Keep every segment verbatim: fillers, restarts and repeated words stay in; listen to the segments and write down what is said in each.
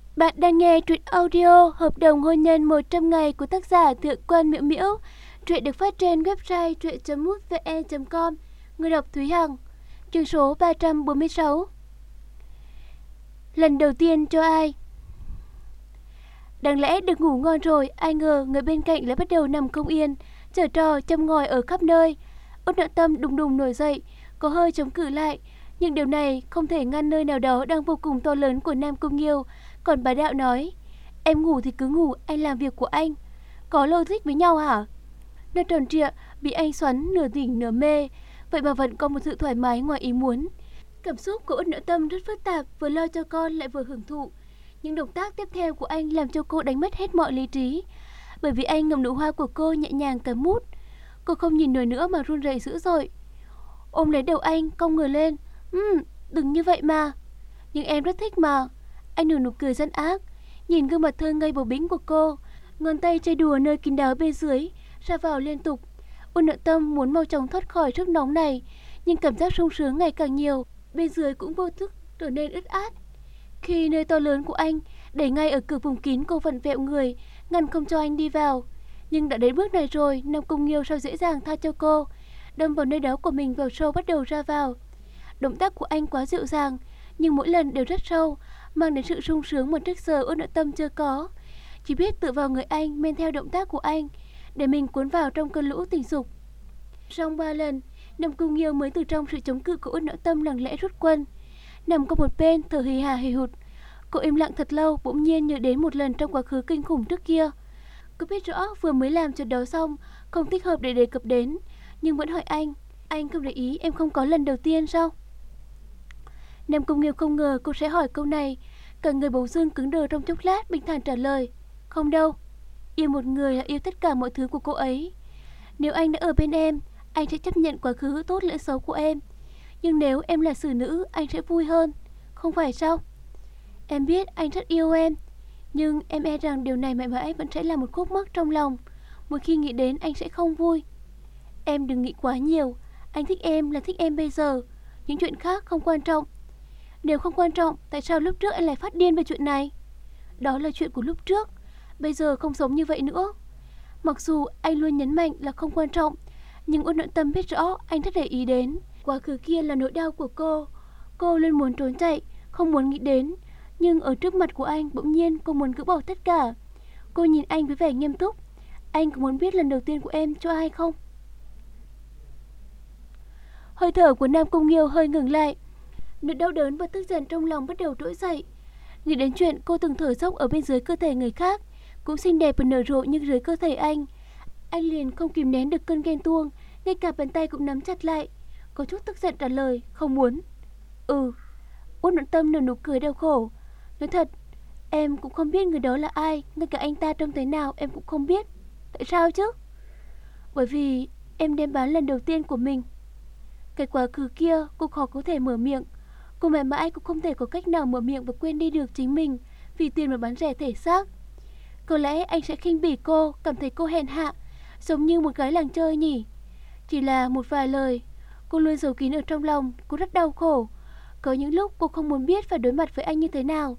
Bạn đang nghe truyện audio Hợp đồng hôn nhân một trăm ngày của tác giả Thượng Quan Miễu Miễu. Truyện được phát trên website truyện chấm mútvn chấm com. Người đọc Thúy Hằng. Chương số ba trăm bốn mươi sáu. Lần đầu tiên cho ai? Đáng lẽ được ngủ ngon rồi, ai ngờ người bên cạnh lại bắt đầu nằm không yên, giở trò châm ngòi ở khắp nơi. Út Noãn Tâm đùng đùng nổi dậy, có hơi chống cự lại, nhưng điều này không thể ngăn nơi nào đó đang vô cùng to lớn của Nam Cung Nghiêu. Còn bà Đạo nói, em ngủ thì cứ ngủ, anh làm việc của anh. Có logic với nhau hả? Nó tròn trịa, bị anh xoắn nửa tỉnh nửa mê, vậy mà vẫn có một sự thoải mái ngoài ý muốn. Cảm xúc của Út Noãn Tâm rất phức tạp, vừa lo cho con lại vừa hưởng thụ. Những động tác tiếp theo của anh làm cho cô đánh mất hết mọi lý trí, bởi vì anh ngậm nụ hoa của cô nhẹ nhàng cắm mút. Cô không nhìn nổi nữa mà run rẩy dữ dội. Ôm lấy đầu anh, cong người lên. Ừm, đừng như vậy mà. Nhưng em rất thích mà. Anh nở nụ cười gian ác, nhìn gương mặt thơ ngây bầu bĩnh của cô, ngón tay chơi đùa nơi kín đáo bên dưới, ra vào liên tục. Út Noãn Tâm muốn mau chóng thoát khỏi sức nóng này, nhưng cảm giác sung sướng ngày càng nhiều, bên dưới cũng vô thức trở nên ướt át. Khi nơi to lớn của anh đẩy ngay ở cửa vùng kín, cô vặn vẹo người, ngăn không cho anh đi vào. Nhưng đã đến bước này rồi, Nam Cung Nghiêu sao dễ dàng tha cho cô, đâm vào nơi đó của mình vào sâu bắt đầu ra vào. Động tác của anh quá dịu dàng, nhưng mỗi lần đều rất sâu, mang đến sự sung sướng mà trước giờ Út Noãn Tâm chưa có. Chỉ biết tựa vào người anh, men theo động tác của anh, để mình cuốn vào trong cơn lũ tình dục. Trong ba lần, Nam Cung Nghiêu mới từ trong sự chống cự của Út Noãn Tâm lặng lẽ rút quân. Nằm qua một bên, thở hì hà hì hụt, cô im lặng thật lâu, bỗng nhiên nhớ đến một lần trong quá khứ kinh khủng trước kia. Cô biết rõ vừa mới làm chuyện đó xong, không thích hợp để đề cập đến, nhưng vẫn hỏi anh, anh không để ý em không có lần đầu tiên sao? Nam Cung Nghiêu không ngờ cô sẽ hỏi câu này, cả người bỗng dưng cứng đờ trong chốc lát, bình thản trả lời, không đâu. Yêu một người là yêu tất cả mọi thứ của cô ấy. Nếu anh đã ở bên em, anh sẽ chấp nhận quá khứ tốt lẫn xấu của em. Nhưng nếu em là xử nữ, anh sẽ vui hơn, không phải sao? Em biết anh rất yêu em, nhưng em e rằng điều này mãi mãi vẫn sẽ là một khúc mắc trong lòng. Một khi nghĩ đến anh sẽ không vui. Em đừng nghĩ quá nhiều, anh thích em là thích em bây giờ, những chuyện khác không quan trọng. Nếu không quan trọng, tại sao lúc trước anh lại phát điên về chuyện này? Đó là chuyện của lúc trước, bây giờ không giống như vậy nữa. Mặc dù anh luôn nhấn mạnh là không quan trọng, nhưng Út Noãn Tâm biết rõ anh rất để ý đến. Quá khứ kia là nỗi đau của cô. Cô luôn muốn trốn chạy, không muốn nghĩ đến. Nhưng ở trước mặt của anh, bỗng nhiên cô muốn gỡ bỏ tất cả. Cô nhìn anh với vẻ nghiêm túc. Anh có muốn biết lần đầu tiên của em cho ai không? Hơi thở của Nam Cung Nghiêu hơi ngừng lại. Nỗi đau đớn và tức giận trong lòng bắt đầu trỗi dậy. Nghĩ đến chuyện cô từng thở dốc ở bên dưới cơ thể người khác, cũng xinh đẹp và nở rộ như dưới cơ thể anh. Anh liền không kìm nén được cơn ghen tuông, ngay cả bàn tay cũng nắm chặt lại. Có chút tức giận trả lời, không muốn. Ừ. Út Noãn Tâm nở nụ cười đau khổ. Nói thật, em cũng không biết người đó là ai, ngay cả anh ta trông thế nào em cũng không biết. Tại sao chứ? Bởi vì em đem bán lần đầu tiên của mình. Cái quá khứ kia cô khó có thể mở miệng. Cô mãi mãi cũng không thể có cách nào mở miệng và quên đi được chính mình vì tiền mà bán rẻ thể xác. Có lẽ anh sẽ khinh bỉ cô, cảm thấy cô hèn hạ, giống như một gái làng chơi nhỉ. Chỉ là một vài lời cô luôn giấu kín ở trong lòng. Cô rất đau khổ. Có những lúc cô không muốn biết phải đối mặt với anh như thế nào.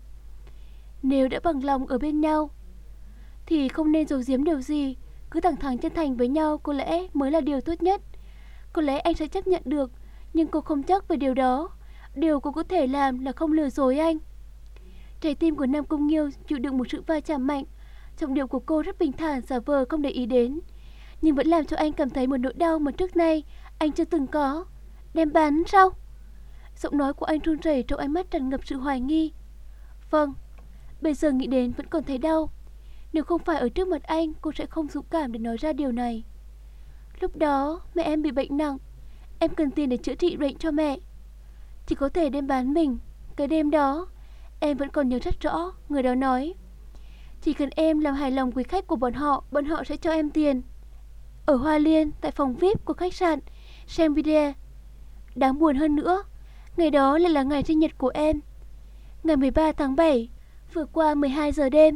Nếu đã bằng lòng ở bên nhau thì không nên giấu giếm điều gì, cứ thẳng thắn chân thành với nhau có lẽ mới là điều tốt nhất. Có lẽ anh sẽ chấp nhận được, nhưng cô không chắc về điều đó. Điều cô có thể làm là không lừa dối anh. Trái tim của Nam Cung Nghiêu chịu đựng một sự va chạm mạnh. Giọng điệu của cô rất bình thản, giả vờ không để ý đến, nhưng vẫn làm cho anh cảm thấy một nỗi đau mà trước nay anh chưa từng có. Đem bán sao? Giọng nói của anh run rẩy trong ánh mắt tràn ngập sự hoài nghi. Vâng, bây giờ nghĩ đến vẫn còn thấy đau. Nếu không phải ở trước mặt anh, cô sẽ không dũng cảm để nói ra điều này. Lúc đó mẹ em bị bệnh nặng, em cần tiền để chữa trị bệnh cho mẹ, chỉ có thể đem bán mình. Cái đêm đó em vẫn còn nhớ rất rõ. Người đó nói, chỉ cần em làm hài lòng quý khách của bọn họ, bọn họ sẽ cho em tiền. Ở Hoa Liên, tại phòng vi ai pi của khách sạn xem video. Đáng buồn hơn nữa, ngày đó lại là ngày sinh nhật của em, ngày mười ba tháng bảy, vừa qua mười hai giờ đêm.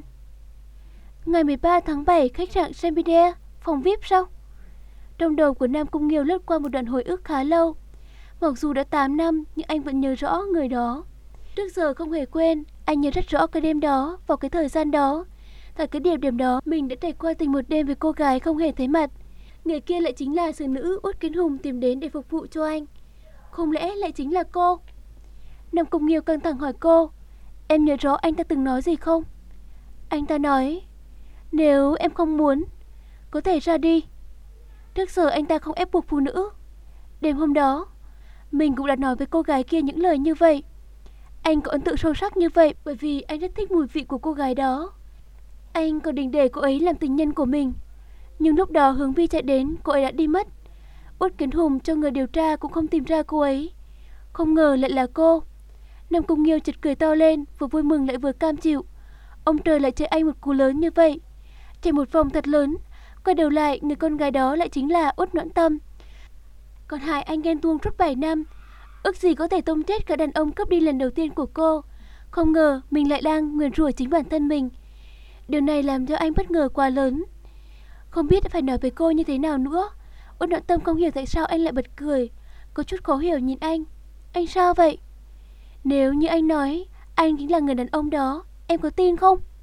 Ngày mười ba tháng bảy, khách sạn xem video, phòng vi ai pi sao? Trong đầu của Nam Cung Nghiêu lướt qua một đoạn hồi ức khá lâu. Mặc dù đã tám năm, nhưng anh vẫn nhớ rõ người đó. Trước giờ không hề quên, Anh nhớ rất rõ cái đêm đó, vào cái thời gian đó. Tại cái địa điểm đó, mình đã trải qua tình một đêm với cô gái không hề thấy mặt. Người kia lại chính là xử nữ Út Kiến Hùng tìm đến để phục vụ cho anh. Không lẽ lại chính là cô? Nam Cung Nghiêu căng thẳng hỏi cô, em nhớ rõ anh ta từng nói gì không? Anh ta nói, nếu em không muốn, có thể ra đi. Trước giờ anh ta không ép buộc phụ nữ. Đêm hôm đó, mình cũng đã nói với cô gái kia những lời như vậy. Anh có ấn tượng sâu sắc như vậy bởi vì anh rất thích mùi vị của cô gái đó. Anh còn định để cô ấy làm tình nhân của mình. Nhưng lúc đó Hướng Vi chạy đến, cô ấy đã đi mất. Út Kiến Hùng cho người điều tra cũng không tìm ra cô ấy. Không ngờ lại là cô. Nam Cung Nghiêu chợt cười to lên, vừa vui mừng lại vừa cam chịu. Ông trời lại chơi anh một cú lớn như vậy. Chạy một vòng thật lớn, quay đầu lại người con gái đó lại chính là Út Noãn Tâm. Còn hại anh ghen tuông suốt bảy năm, ước gì có thể tông chết cả đàn ông cướp đi lần đầu tiên của cô. Không ngờ mình lại đang nguyền rủa chính bản thân mình. Điều này làm cho anh bất ngờ quá lớn. Không biết phải nói với cô như thế nào nữa. Út Noãn Tâm không hiểu tại sao anh lại bật cười, có chút khó hiểu nhìn anh. Anh sao vậy? Nếu như anh nói anh chính là người đàn ông đó, em có tin không?